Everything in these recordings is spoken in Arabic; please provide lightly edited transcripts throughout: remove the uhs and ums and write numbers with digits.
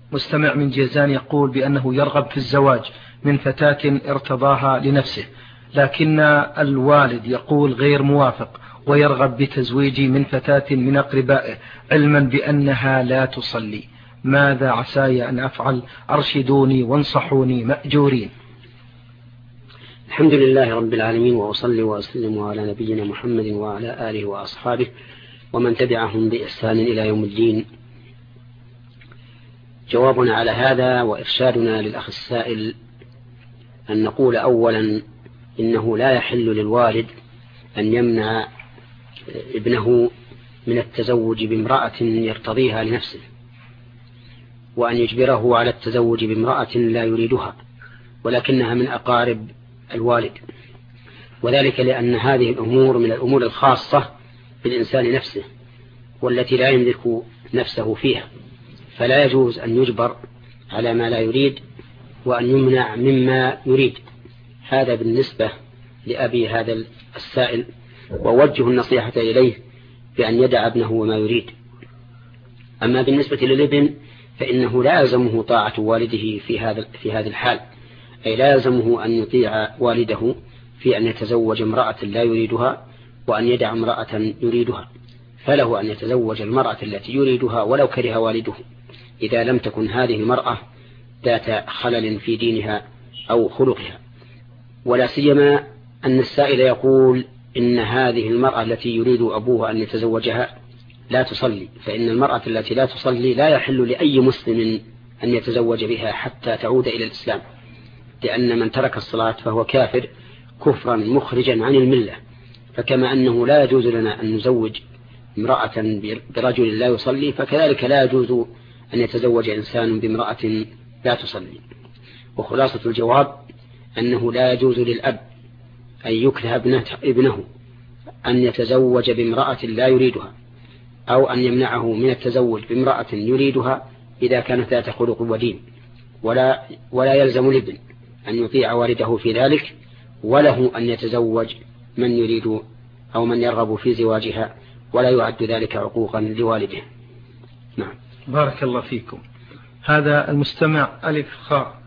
مستمع من جيزان يقول بأنه يرغب في الزواج من فتاة ارتضاها لنفسه، لكن الوالد يقول غير موافق ويرغب بتزويجي من فتاة من أقربائه علما بأنها لا تصلي. ماذا عساي أن أفعل؟ أرشدوني وانصحوني مأجورين. الحمد لله رب العالمين، وأصلي وأسلم على نبينا محمد وعلى آله وأصحابه ومن تبعهم بإحسان إلى يوم الدين. جوابنا على هذا وإرشادنا للأخ السائل أن نقول أولا إنه لا يحل للوالد أن يمنع ابنه من التزوج بامرأة يرتضيها لنفسه، وأن يجبره على التزوج بامرأة لا يريدها ولكنها من أقارب الوالد، وذلك لأن هذه الأمور من الأمور الخاصة بالإنسان نفسه والتي لا يملك نفسه فيها، فلا يجوز أن يجبر على ما لا يريد وأن يمنع مما يريد. هذا بالنسبة لأبي هذا السائل، ووجه النصيحة إليه بأن يدع ابنه وما يريد. أما بالنسبة للابن فإنه لا يلزمه طاعة والده في هذا الحال، أي لا يلزمه أن يطيع والده في أن يتزوج امرأة لا يريدها وأن يدع امرأة يريدها، فله أن يتزوج المرأة التي يريدها ولو كره والده إذا لم تكن هذه المرأة ذات خلل في دينها أو خلقها. ولا سيما أن السائل يقول إن هذه المرأة التي يريد أبوه أن يتزوجها لا تصلي، فإن المرأة التي لا تصلي لا يحل لأي مسلم أن يتزوج بها حتى تعود إلى الإسلام، لأن من ترك الصلاة فهو كافر كفرا مخرجا عن الملة. فكما أنه لا يجوز لنا أن نزوج امرأة برجل لا يصلي، فكذلك لا يجوز أن يتزوج إنسان بامرأة لا تصلي. وخلاصة الجواب أنه لا يجوز للأب أن يكره ابنه أن يتزوج بامرأة لا يريدها، أو أن يمنعه من التزوج بامرأة يريدها إذا كانت ذات خلق ودين، ولا يلزم الابن أن يطيع والده في ذلك، وله أن يتزوج من يريد أو من يرغب في زواجها، ولا يعد ذلك عقوقا لوالده. نعم. بارك الله فيكم. هذا المستمع ألف خاء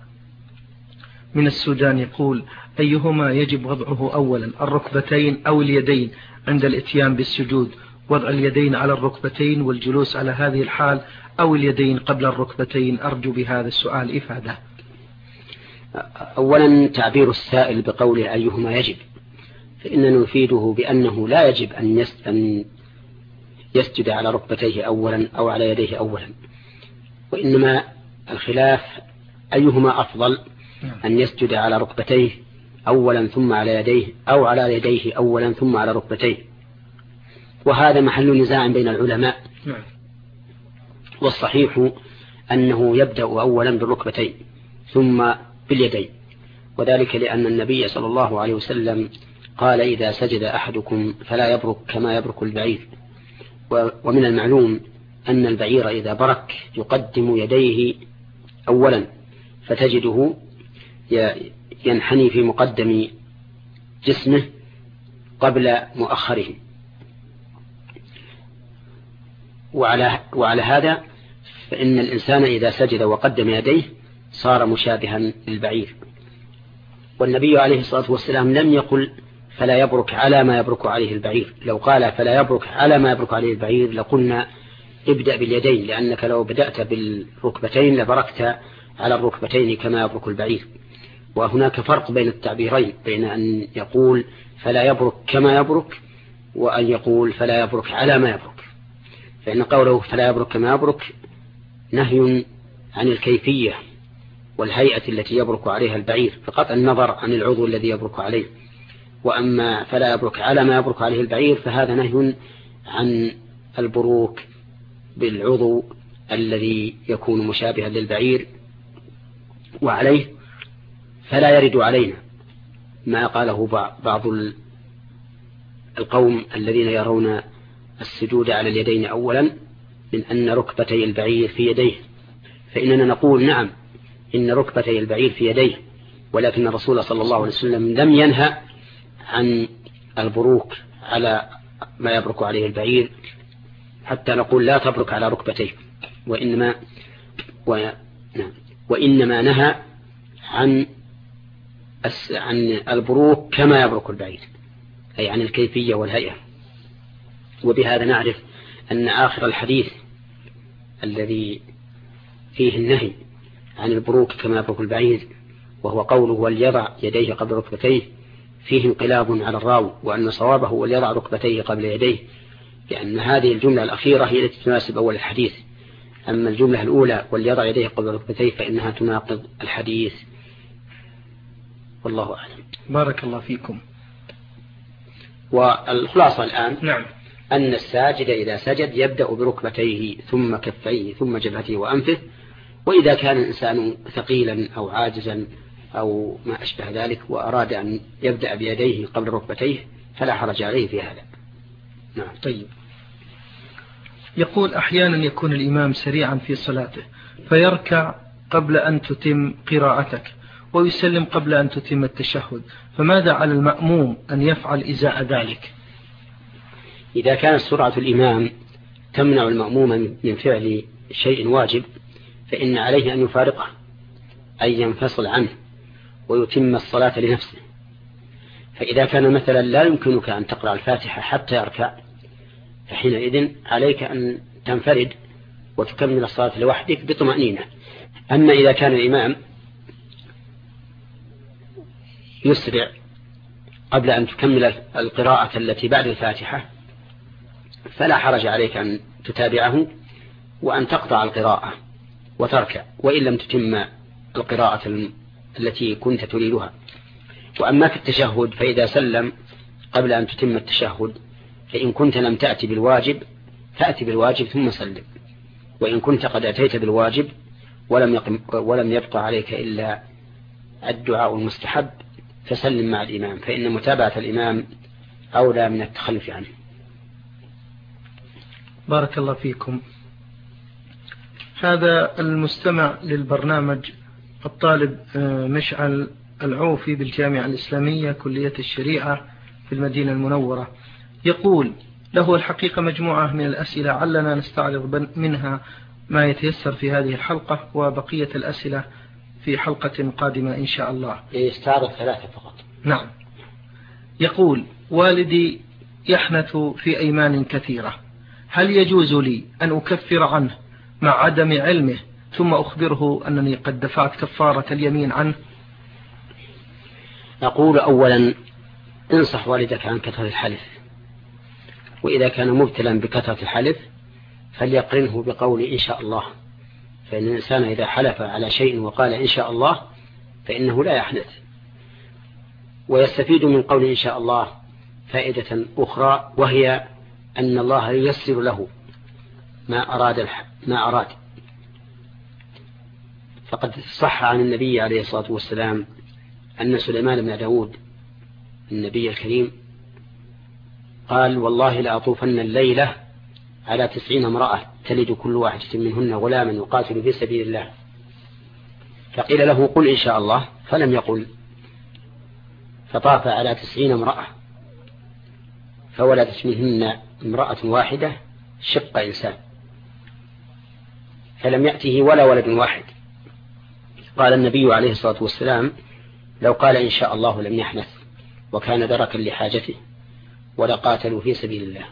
من السودان يقول أيهما يجب وضعه أولا، الركبتين أو اليدين عند الاتيان بالسجود؟ وضع اليدين على الركبتين والجلوس على هذه الحال، أو اليدين قبل الركبتين؟ أرجو بهذا السؤال إفادة. أولا تعبير السائل بقوله أيهما يجب، فإننا نفيده بأنه لا يجب أن يسجد على ركبتيه أولا أو على يديه أولا، وإنما الخلاف أيهما أفضل، أن يسجد على ركبتيه أولا ثم على يديه، أو على يديه أولا ثم على ركبتيه، وهذا محل نزاع بين العلماء. والصحيح أنه يبدأ أولا بالركبتين ثم باليدين، وذلك لأن النبي صلى الله عليه وسلم قال إذا سجد أحدكم فلا يبرك كما يبرك البعير. ومن المعلوم أن البعير إذا برك يقدم يديه أولا، فتجده ينحني في مقدم جسمه قبل مؤخره. وعلى هذا فإن الإنسان إذا سجد وقدم يديه صار مشابها للبعير. والنبي عليه الصلاة والسلام لم يقل فلا يبرك على ما يبرك عليه البعير، لو قال فلا يبرك على ما يبرك عليه البعير لقلنا ابدأ باليدين، لأنك لو بدأت بالركبتين لبركت على الركبتين كما يبرك البعير. وهناك فرق بين التعبيرين، بين أن يقول فلا يبرك كما يبرك وأن يقول فلا يبرك على ما يبرك. فإن قوله فلا يبرك كما يبرك نهي عن الكيفية والهيئة التي يبرك عليها البعير بقطع النظر عن العضو الذي يبرك عليه. وأما فلا يبرك على ما يبرك عليه البعير فهذا نهي عن البروك بالعضو الذي يكون مشابها للبعير. وعليه فلا يرد علينا ما قاله بعض القوم الذين يرون السجود على اليدين أولا من أن ركبتي البعير في يديه، فإننا نقول نعم إن ركبتي البعير في يديه، ولكن الرسول صلى الله عليه وسلم لم ينهى عن البروك على ما يبرك عليه البعير حتى نقول لا تبرك على ركبتيه، نعم. وإنما نهى عن البروك كما يبرك البعير، أي عن الكيفية والهيئة. وبهذا نعرف أن آخر الحديث الذي فيه النهي عن البروك كما يبرك البعير وهو قوله وليضع يديه قبل ركبتيه فيه انقلاب على الراوي، وأن صوابه وليضع ركبتيه قبل يديه، لأن هذه الجملة الأخيرة هي التي تناسب أول الحديث. أما الجملة الأولى وليضع يديه قبل ركبتيه فإنها تناقض الحديث. والله أعلم. بارك الله فيكم. والخلاصة الآن نعم. أن الساجد إذا سجد يبدأ بركبتيه ثم كفيه ثم جبهته وأنفه، وإذا كان الإنسان ثقيلا أو عاجزا أو ما أشبه ذلك وأراد أن يبدأ بيديه قبل ركبتيه فلا حرج عليه في هذا. نعم. طيب. يقول أحيانا يكون الإمام سريعا في صلاته فيركع قبل أن تتم قراءتك ويسلم قبل أن تتم التشهد، فماذا على المأموم أن يفعل إزاء ذلك؟ إذا كانت سرعة الإمام تمنع المأموم من فعل شيء واجب فإن عليه أن يفارقه، أي ينفصل عنه ويتم الصلاة لنفسه. فإذا كان مثلا لا يمكنك أن تقرأ الفاتحة حتى يركع فحينئذ عليك أن تنفرد وتكمل الصلاة لوحدك بطمأنينة. أما إذا كان الإمام يسرع قبل أن تكمل القراءة التي بعد الفاتحة فلا حرج عليك أن تتابعه وأن تقطع القراءة وتركع وإن لم تتم القراءة التي كنت تريدها. وأما في التشهد فإذا سلم قبل أن تتم التشهد فإن كنت لم تأتي بالواجب فأتي بالواجب ثم سلم، وإن كنت قد أتيت بالواجب ولم يبقى عليك إلا الدعاء المستحب فسلم مع الإمام، فإن متابعة الإمام أولى من التخلف عنه. بارك الله فيكم. هذا المستمع للبرنامج الطالب مشعل العوفي بالجامعة الإسلامية كلية الشريعة في المدينة المنورة يقول له الحقيقة مجموعة من الأسئلة علنا نستعرض منها ما يتيسر في هذه الحلقة وبقية الأسئلة في حلقة قادمة إن شاء الله. يستعرض 3 فقط. نعم. يقول والدي يحنث في أيمان كثيرة، هل يجوز لي أن أكفر عنه مع عدم علمه ثم أخبره أنني قد دفعت كفارة اليمين عنه؟ نقول أولا انصح والدك عن كثرة الحلف، وإذا كان مبتلا بكثرة الحلف فليقرنه بقول إن شاء الله، فإن الإنسان إذا حلف على شيء وقال إن شاء الله فإنه لا يحنث. ويستفيد من قول إن شاء الله فائدة أخرى، وهي أن الله ييسر له ما أراد. فقد صح عن النبي عليه الصلاة والسلام أن سليمان بن داود النبي الكريم قال والله لأطوفن الليلة على 90 امرأة تلد كل واحدة منهن غلاما يقاتل في سبيل الله، فقيل له قل إن شاء الله فلم يقل، فطاف على 90 امرأة فولدت منهن امرأة واحدة شق إنسان، فلم يأته ولا ولد واحد. قال النبي عليه الصلاة والسلام لو قال إن شاء الله لم يحنث وكان دركا لحاجته ولقاتلوا في سبيل الله.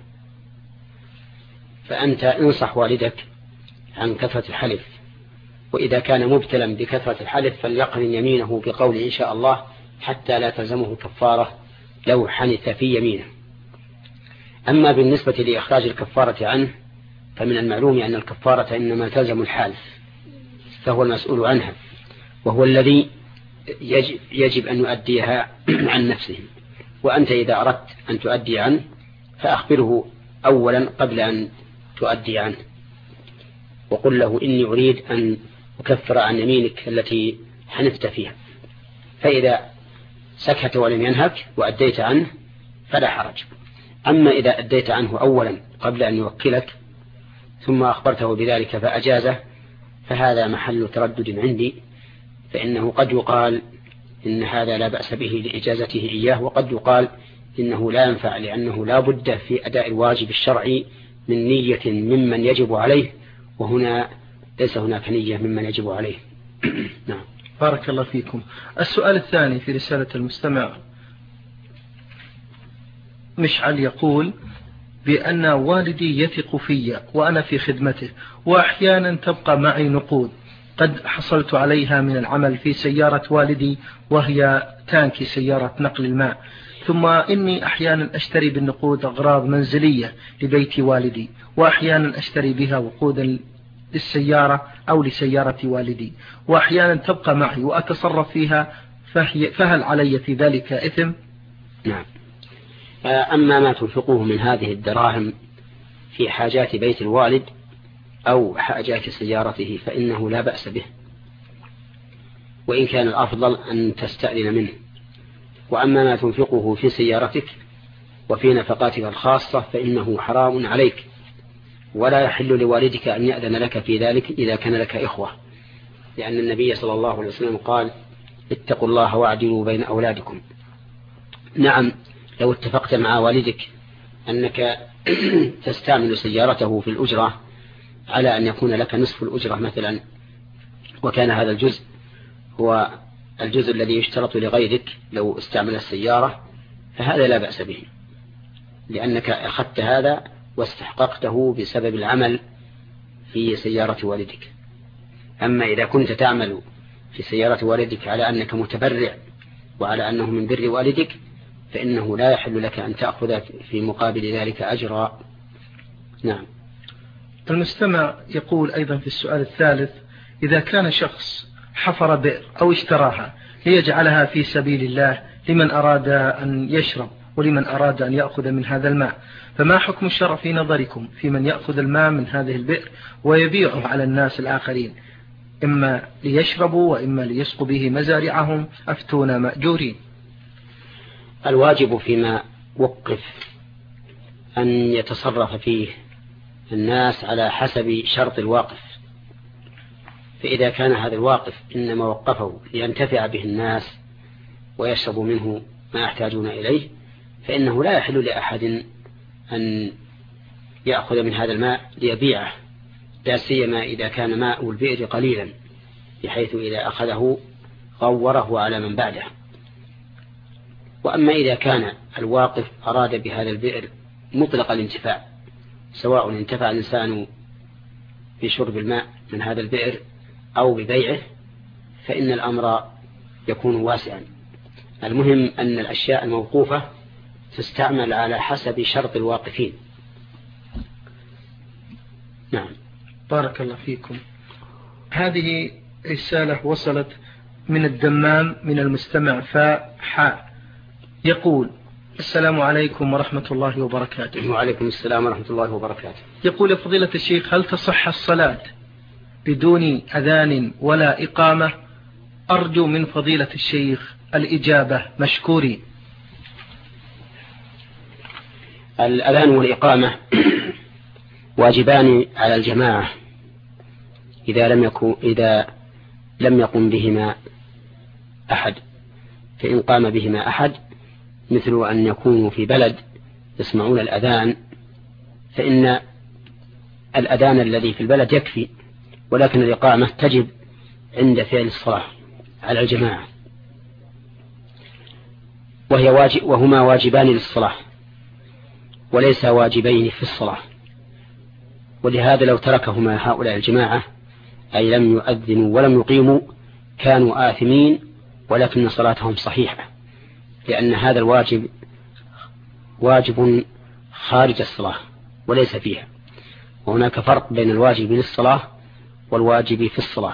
فأنت انصح والدك عن كثرة الحلف، وإذا كان مبتلا بكثرة الحلف فليقرن يمينه بقول إن شاء الله حتى لا تلزمه كفارة لو حنث في يمينه. أما بالنسبة لإخراج الكفارة عنه فمن المعلوم أن الكفارة إنما تلزم الحالف، فهو المسؤول عنها وهو الذي يجب أن يؤديها عن نفسه. وأنت إذا أردت أن تؤدي عنه فأخبره أولا قبل أن تؤدي عنه، وقل له إني أريد أن أكفر عن يمينك التي حنفت فيها، فإذا سكت ولم ينهك وأديت عنه فلا حرج. أما إذا أديت عنه أولا قبل أن يوكلك ثم أخبرته بذلك فأجازه فهذا محل تردد عندي، فإنه قد يقال إن هذا لا بأس به لإجازته إياه، وقد يقال إنه لا ينفع لأنه لا بد في أداء الواجب الشرعي من نية ممن يجب عليه، وهنا ليس هناك نية ممن يجب عليه. نعم. بارك الله فيكم. السؤال الثاني في رسالة المستمع مشعل يقول بأن والدي يثق في وأنا في خدمته، وأحيانا تبقى معي نقود قد حصلت عليها من العمل في سيارة والدي وهي تانكي سيارة نقل الماء، ثم إني أحيانا أشتري بالنقود أغراض منزلية لبيت والدي، وأحيانا أشتري بها وقودا للسيارة أو لسيارة والدي، وأحيانا تبقى معي وأتصرف فيها، فهل علي في ذلك إثم؟ نعم. أما ما تنفقه من هذه الدراهم في حاجات بيت الوالد أو حاجات سيارته فإنه لا بأس به، وإن كان الأفضل أن تستأذن منه. وأما ما تنفقه في سيارتك وفي نفقاتك الخاصة فإنه حرام عليك، ولا يحل لوالدك أن يأذن لك في ذلك إذا كان لك إخوة، لأن النبي صلى الله عليه وسلم قال: اتقوا الله واعدلوا بين أولادكم. نعم، لو اتفقت مع والدك أنك تستعمل سيارته في الأجرة على أن يكون لك نصف الأجرة مثلا، وكان هذا الجزء هو الجزء الذي يشترط لغيرك لو استعمل السيارة، فهذا لا بأس به، لأنك أخذت هذا واستحققته بسبب العمل في سيارة والدك. أما إذا كنت تعمل في سيارة والدك على أنك متبرع وعلى أنه من بر والدك فإنه لا يحل لك أن تأخذ في مقابل ذلك أجرا. نعم. المستمع يقول أيضا في السؤال الثالث: إذا كان شخص حفر بئر أو اشتراها ليجعلها في سبيل الله لمن أراد أن يشرب ولمن أراد أن يأخذ من هذا الماء، فما حكم الشرع في نظركم في من يأخذ الماء من هذه البئر ويبيعه على الناس الآخرين، إما ليشربوا وإما ليسقوا به مزارعهم؟ أفتونا مأجورين. الواجب فيما وقف أن يتصرف فيه الناس على حسب شرط الواقف، فإذا كان هذا الواقف إنما وقفه لينتفع به الناس ويشربوا منه ما يحتاجون إليه فإنه لا يحل لأحد أن يأخذ من هذا الماء ليبيعه، لا سيما إذا كان ماء البئر قليلا بحيث إذا أخذه غوره على من بعده. وأما إذا كان الواقف أراد بهذا البئر مطلق الانتفاع، سواء انتفع الإنسان بشرب الماء من هذا البئر أو ببيعه، فإن الأمر يكون واسعا. المهم أن الأشياء الموقوفة تستعمل على حسب شرط الواقفين. نعم. بارك الله فيكم. هذه رسالة وصلت من الدمام من المستمع فاء يقول: السلام عليكم ورحمة الله وبركاته. وعليكم السلام ورحمة الله وبركاته. يقول: فضيلة الشيخ، هل تصح الصلاة بدون أذان ولا إقامة؟ أرجو من فضيلة الشيخ الإجابة، مشكورين. الأذان والإقامة واجبان على الجماعة إذا لم يقم بهما أحد، فإن قام بهما أحد مثل أن يكونوا في بلد يسمعون الأذان فإن الأذان الذي في البلد يكفي، ولكن الإقامة تجب عند فعل الصلاة على الجماعة، وهما واجبان للصلاة وليس واجبين في الصلاة. ولهذا لو تركهما هؤلاء الجماعة أي لم يؤذنوا ولم يقيموا كانوا آثمين، ولكن صلاتهم صحيحة، لأن هذا الواجب واجب خارج الصلاة وليس فيها، وهناك فرق بين الواجب للصلاة والواجب في الصلاة.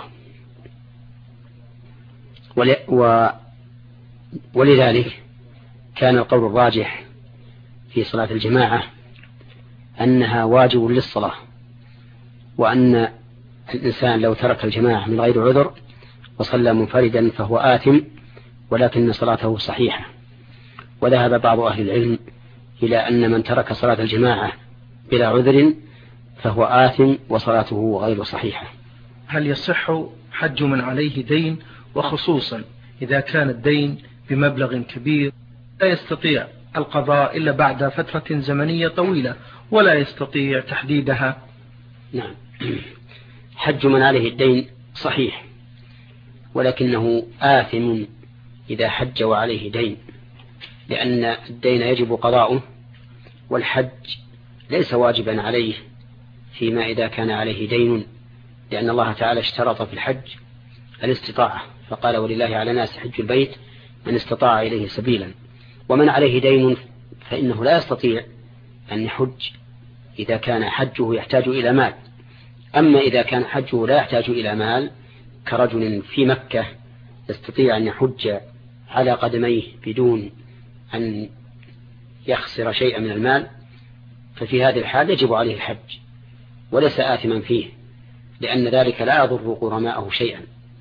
ولذلك كان القول الراجح في صلاة الجماعة أنها واجب للصلاة، وأن الإنسان لو ترك الجماعة من غير عذر وصلى منفردا فهو آثم، ولكن صلاته صحيحة. وذهب بعض أهل العلم إلى أن من ترك صلاة الجماعة بلا عذر فهو آثم وصلاته غير صحيحة. هل يصح حج من عليه دين، وخصوصا إذا كان الدين بمبلغ كبير لا يستطيع القضاء إلا بعد فترة زمنية طويلة ولا يستطيع تحديدها؟ نعم. حج من عليه الدين صحيح، ولكنه آثم إذا حج وعليه دين، لأن الدين يجب قضاؤه، والحج ليس واجبا عليه فيما إذا كان عليه دين، لأن الله تعالى اشترط في الحج الاستطاعة، فقال ولله على الناس حج البيت من استطاع إليه سبيلا. ومن عليه دين فإنه لا يستطيع أن يحج إذا كان حجه يحتاج إلى مال. أما إذا كان حجه لا يحتاج إلى مال كرجل في مكة يستطيع أن يحج على قدميه بدون أن يخسر شيئا من المال، ففي هذه الحال يجب عليه الحج وليس آثما فيه، لأن ذلك لا يضر غرماءه شيئا.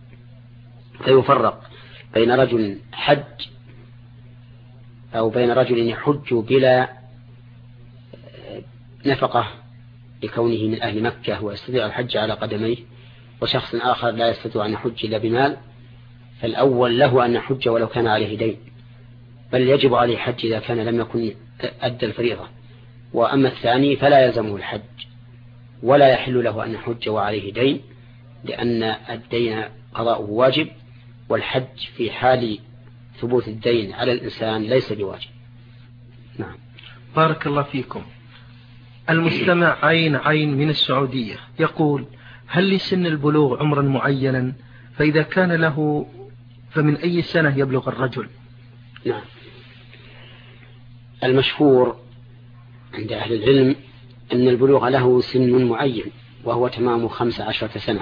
فيفرق بين رجل حج أو بين رجل يحج بلا نفقة لكونه من أهل مكة ويستطيع الحج على قدميه، وشخص آخر لا يستطيع أن يحج إلا بمال. فالأول له أن يحج ولو كان عليه دين، بل يجب عليه الحج إذا كان لم يكن أدى الفريضة. وأما الثاني فلا يلزمه الحج ولا يحل له أن يحج وعليه دين، لأن الدين قضاؤه واجب، والحج في حال ثبوت الدين على الإنسان ليس بواجب. نعم. بارك الله فيكم. المستمع عين من السعودية يقول: هل لسن البلوغ عمرا معينا؟ فإذا كان له فمن أي سنة يبلغ الرجل؟ نعم. المشهور عند أهل العلم أن البلوغ له سن معين وهو تمام 15 سنة.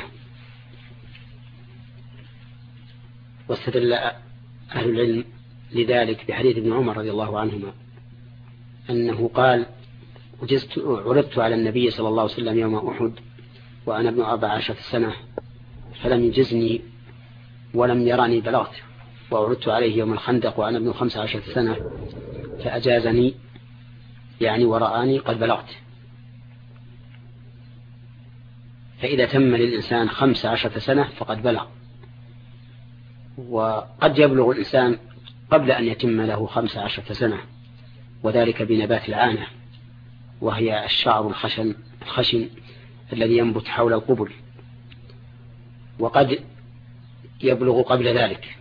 واستدل أهل العلم لذلك بحديث ابن عمر رضي الله عنهما أنه قال: عرضت على النبي صلى الله عليه وسلم يوم أحد وأنا ابن 14 سنة فلم يجزني ولم يراني بلغت، وعرضت عليه يوم الخندق وأنا ابن 15 سنة فأجازني يعني ورآني قد بلغت. فإذا تم للإنسان 15 سنة فقد بلغ. وقد يبلغ الإنسان قبل أن يتم له 15 سنة، وذلك بنبات العانة، وهي الشعر الخشن الذي ينبت حول القبل، وقد يبلغ قبل ذلك،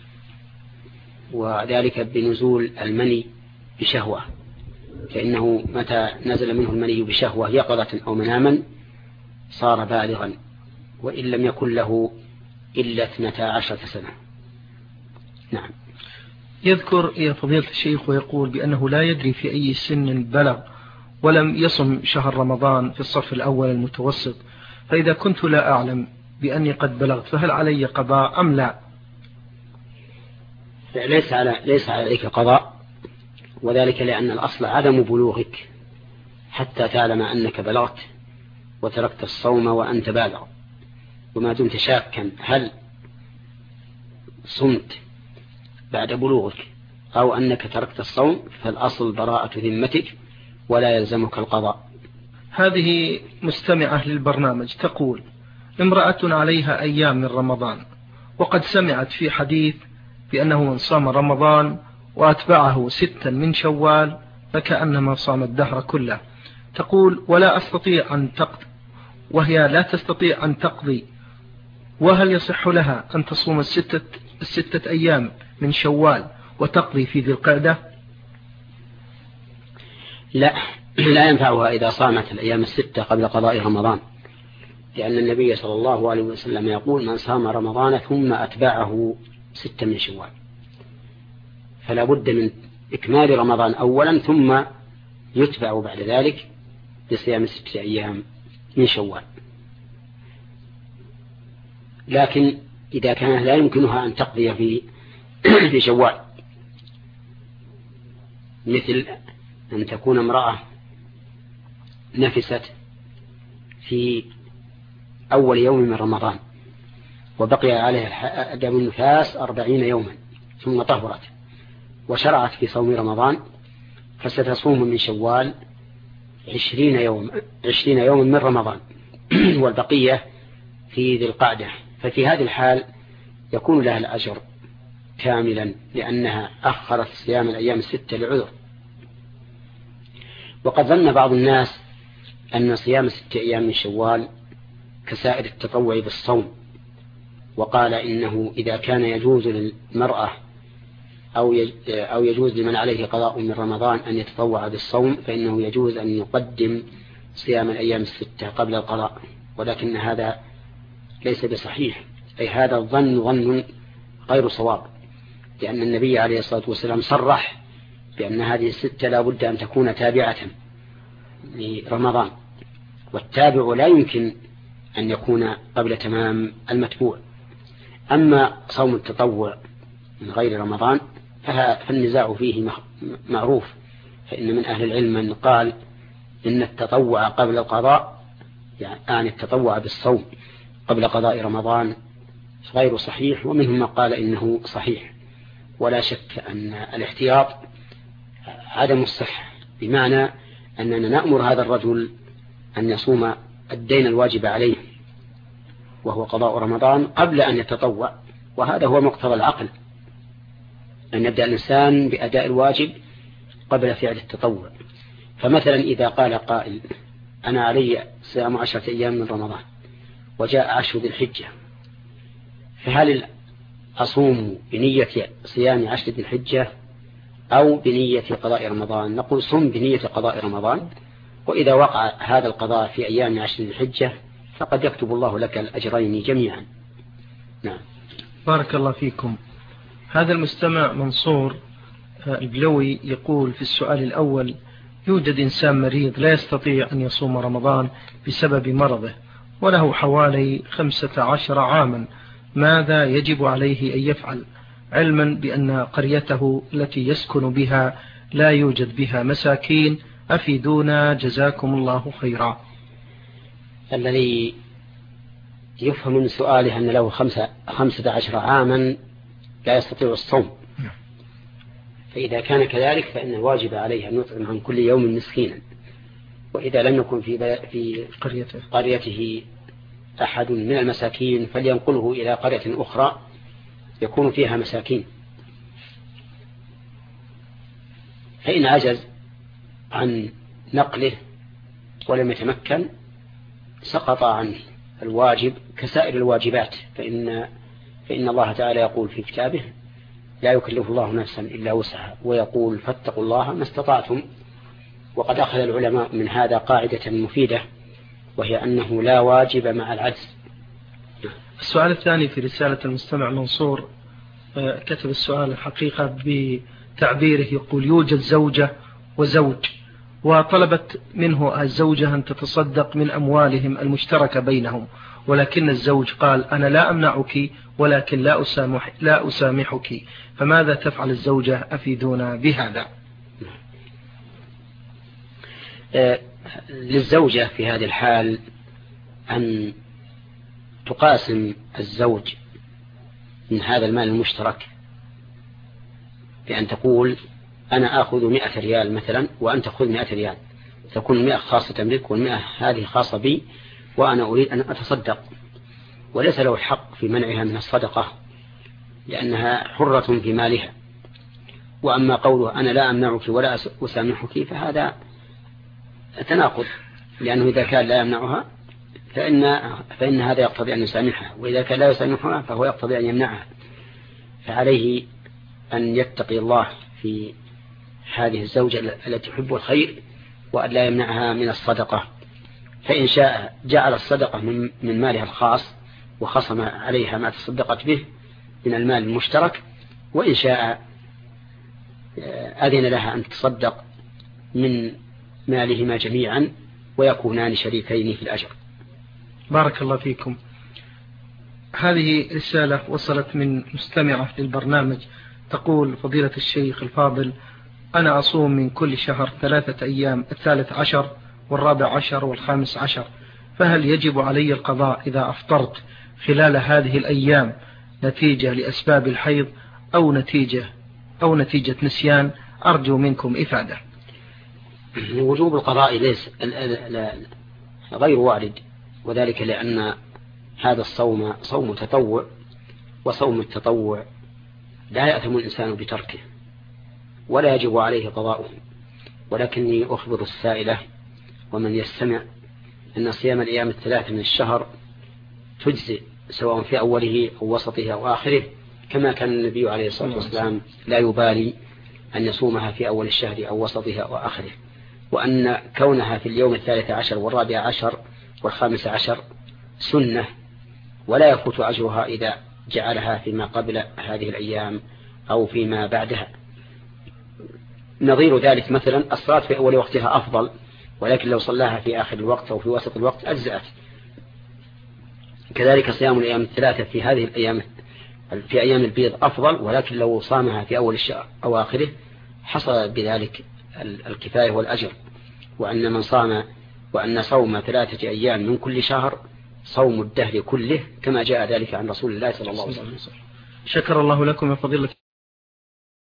وذلك بنزول المني بشهوة، فإنه متى نزل منه المني بشهوة يقظة أو مناما صار بالغا، وإن لم يكن له إلا 12 سنة. نعم. يذكر يا فضيلة الشيخ ويقول بأنه لا يدري في أي سن بلغ ولم يصم شهر رمضان في الصف الأول المتوسط، فإذا كنت لا أعلم بأني قد بلغت فهل علي قضاء أم لا؟ ليس عليك قضاء، وذلك لأن الأصل عدم بلوغك حتى تعلم أنك بلغت وتركت الصوم وأنت بالغ. وما دمت شاكا هل صمت بعد بلوغك أو أنك تركت الصوم فالأصل براءة ذمتك ولا يلزمك القضاء. هذه مستمعة للبرنامج تقول: امرأة عليها أيام من رمضان، وقد سمعت في حديث بأنه من صام رمضان وأتبعه 6 من شوال فكأنما صام الدهر كله. تقول: ولا أستطيع أن تقضي، وهي لا تستطيع أن تقضي، وهل يصح لها أن تصوم 6 أيام من شوال وتقضي في ذي القعدة؟ لا ينفعها إذا صامت الأيام 6 قبل قضاء رمضان، لأن النبي صلى الله عليه وسلم يقول: من صام رمضان ثم أتبعه 6 من شوال. فلا بد من إكمال رمضان أولا ثم يتبع بعد ذلك بصيام 6 أيام من شوال. لكن إذا كان لا يمكنها أن تقضي في شوال، مثل أن تكون امرأة نفست في أول يوم من رمضان وبقي عليها دم النفاس 40 يوما ثم طهرت وشرعت في صوم رمضان، فستصوم من شوال 20 يوما من رمضان والبقية في ذي القعدة. ففي هذه الحال يكون لها الأجر كاملا لأنها أخرت صيام الأيام 6 لعذر. وقد ظن بعض الناس أن صيام 6 أيام من شوال كسائر التطوع بالصوم، وقال إنه إذا كان يجوز للمرأة أو يجوز لمن عليه قضاء من رمضان أن يتطوع بالصوم، فإنه يجوز أن يقدم صيام الأيام الستة قبل القضاء، ولكن هذا ليس بصحيح، أي هذا الظن ظن غير صواب، لأن النبي عليه الصلاة والسلام صرح بأن هذه الستة لا بد أن تكون تابعة لرمضان، والتابع لا يمكن أن يكون قبل تمام المتبوع. أما صوم التطوع من غير رمضان فالنزاع فيه معروف، فإن من أهل العلم من قال إن التطوع قبل القضاء، يعني التطوع بالصوم قبل قضاء رمضان غير صحيح، ومنهم من قال إنه صحيح. ولا شك أن الاحتياط عدم الصحة، بمعنى أننا نأمر هذا الرجل أن يصوم الدين الواجب عليه وهو قضاء رمضان قبل أن يتطوع، وهذا هو مقتضى العقل، أن يبدأ الإنسان بأداء الواجب قبل فعل التطوع. فمثلا إذا قال قائل أنا علي صيام 10 أيام من رمضان وجاء 10 ذي الحجة، فهل أصوم بنية صيام 10 ذي الحجة أو بنية قضاء رمضان؟ نقول صم بنية قضاء رمضان، وإذا وقع هذا القضاء في أيام 10 ذي الحجة فقد يكتب الله لك الأجرين جميعا. نعم. بارك الله فيكم. هذا المستمع منصور البلوي يقول في السؤال الأول: يوجد إنسان مريض لا يستطيع أن يصوم رمضان بسبب مرضه وله حوالي 15 عاما، ماذا يجب عليه أن يفعل، علما بأن قريته التي يسكن بها لا يوجد بها مساكين؟ أفيدونا جزاكم الله خيرا. الذي يفهم من سؤاله أن له 15 عاما لا يستطيع الصوم، فإذا كان كذلك فإن الواجب عليه أن يطعم عن كل يوم مسكينا، وإذا لم يكن في قريته أحد من المساكين فلينقله إلى قرية أخرى يكون فيها مساكين. فإن عجز عن نقله ولم يتمكن سقط عنه الواجب كسائر الواجبات، فإن الله تعالى يقول في كتابه: لا يكلف الله نفسا إلا وسعها، ويقول: فاتقوا الله ما استطعتم. وقد أخذ العلماء من هذا قاعدة مفيدة، وهي أنه لا واجب مع العجز. السؤال الثاني في رسالة المستمع منصور كتب السؤال الحقيقة بتعبيره، يقول: يوجد زوجة وزوج، وطلبت منه الزوجة أن تتصدق من أموالهم المشتركة بينهم، ولكن الزوج قال: أنا لا أمنعك ولكن لا أسامحك، فماذا تفعل الزوجة؟ أفيدونا بهذا. للزوجة في هذه الحال أن تقاسم الزوج من هذا المال المشترك، بأن تقول: أنا أخذ 100 ريال مثلا وأنت تأخذ 100 ريال، تكون 100 خاصة بك وال100 هذه خاصة بي، وأنا أريد أن أتصدق. وليس له الحق في منعها من الصدقة لأنها حرة في مالها. وأما قوله أنا لا أمنعك ولا أسامحك فهذا تناقض، لأنه إذا كان لا يمنعها فإن هذا يقتضي أن يسامحها، وإذا كان لا يسامحها فهو يقتضي أن يمنعها. فعليه أن يتقي الله في هذه الزوجة التي تحب الخير وأن لا يمنعها من الصدقة. فإن شاء جعل الصدقة من مالها الخاص وخصم عليها ما تصدقت به من المال المشترك، وإن شاء أذن لها أن تصدق من مالهما جميعا ويكونان شريكين في الأجر. بارك الله فيكم. هذه رسالة وصلت من مستمعة للبرنامج تقول: فضيلة الشيخ الفاضل، أنا أصوم من كل شهر 3 أيام، 13 و14 و15، فهل يجب علي القضاء إذا أفطرت خلال هذه الأيام نتيجة لأسباب الحيض أو نتيجة نسيان؟ أرجو منكم إفادة. وجوب القضاء ليس غير وارد، وذلك لأن هذا الصوم صوم تطوع، وصوم التطوع لا يأثم الإنسان بتركه ولا يجب عليه قضاؤه. ولكني أخبر السائلة ومن يستمع أن صيام الأيام 3 من الشهر تجزئ سواء في أوله أو وسطه أو آخره، كما كان النبي عليه الصلاة والسلام لا يبالي أن يصومها في أول الشهر أو وسطها أو آخره، وأن كونها في اليوم 13 و14 و15 سنة ولا يفوت أجرها إذا جعلها فيما قبل هذه الأيام أو فيما بعدها. نظير ذلك مثلا الصلاة في أول وقتها أفضل، ولكن لو صلاها في آخر الوقت أو في وسط الوقت أجزأت. كذلك صيام الأيام الثلاثة في هذه الأيام في أيام البيض أفضل، ولكن لو صامها في أول الشهر أو آخره حصل بذلك الكفاية والأجر. وأن صوم 3 أيام من كل شهر صوم الدهر كله، كما جاء ذلك عن رسول الله صلى الله عليه وسلم. شكر الله لكم يا فضيلة